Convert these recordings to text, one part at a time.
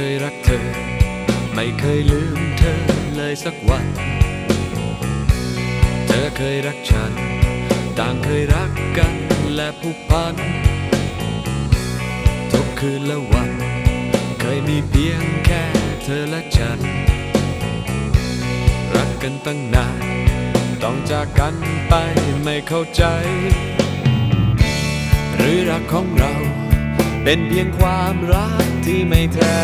ยรักเธอไม่เคยลืมเธอเลยสักวันเธอเคยรักฉันต่างเคยรักกันและผูกพันทุกคืนและวันเคยมีเพียงแค่เธอและฉันรักกันตั้งนานต้องจากกันไปไม่เข้าใจหรือรักของเราเป็นเพียงความรักที่ไม่แท้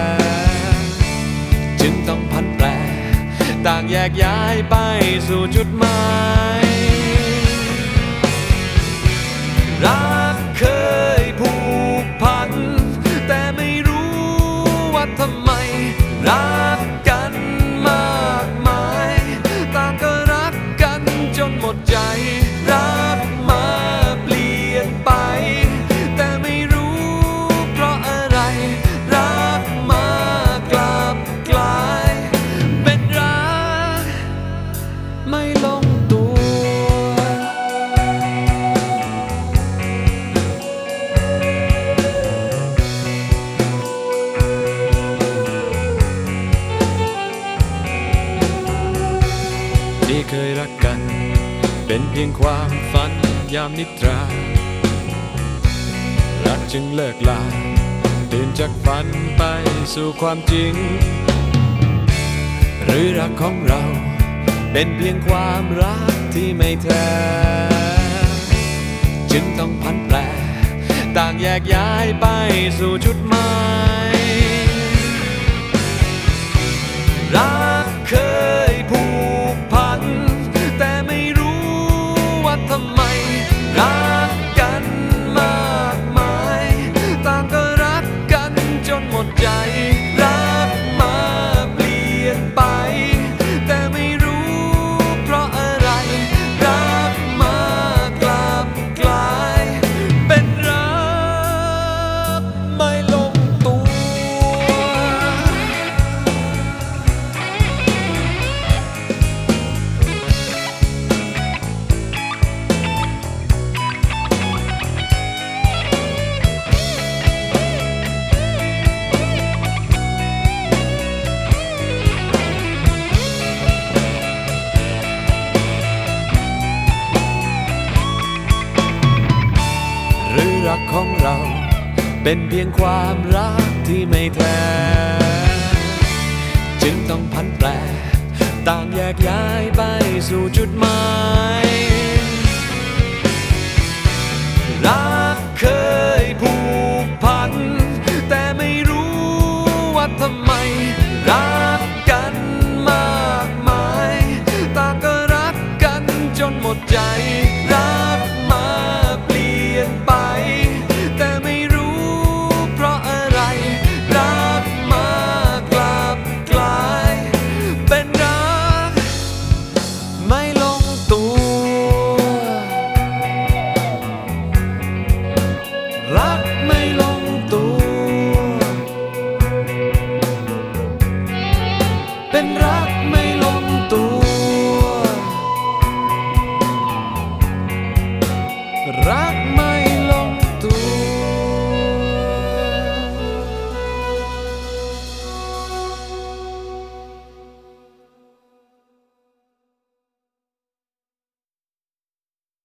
จึงต้องพันแปรต่างแยกย้ายไปสู่จุดหมายรักเคยผูกพันแต่ไม่รู้ว่าทำไมรักกันมากมายต่างก็รักกันจนหมดใจรักมาเปลี่ยนไปแต่ไม่รู้เพราะอะไรรักมากลับกลายเป็นรักไม่ลงตัวที่เคยรักกันเป็นเพียงความฝันยามนิทรารักจึงเลิกลาตื่นจากฝันไปสู่ความจริงหรือรักของเราเป็นเพียงความรักที่ไม่แท้จึงต้องพันแปรต่างแยกย้ายไปสู่จุดหมายรักเคยผูกพันแต่ไม่รู้ว่าทำไมรักกันมากมายต่างก็รักกันจนหมดใจรักมาเปลี่ยนไปแต่ไม่รู้เพราะอะไรรักมากลับกลายเป็นรักไม่ลงตัวหรือรักของเราเป็นเพียงความรักที่ไม่แท้จึงต้องพันแปรต่างแยกย้ายไปสู่จุดหมายรักเคยผูกพันแต่ไม่รู้ว่าทำไม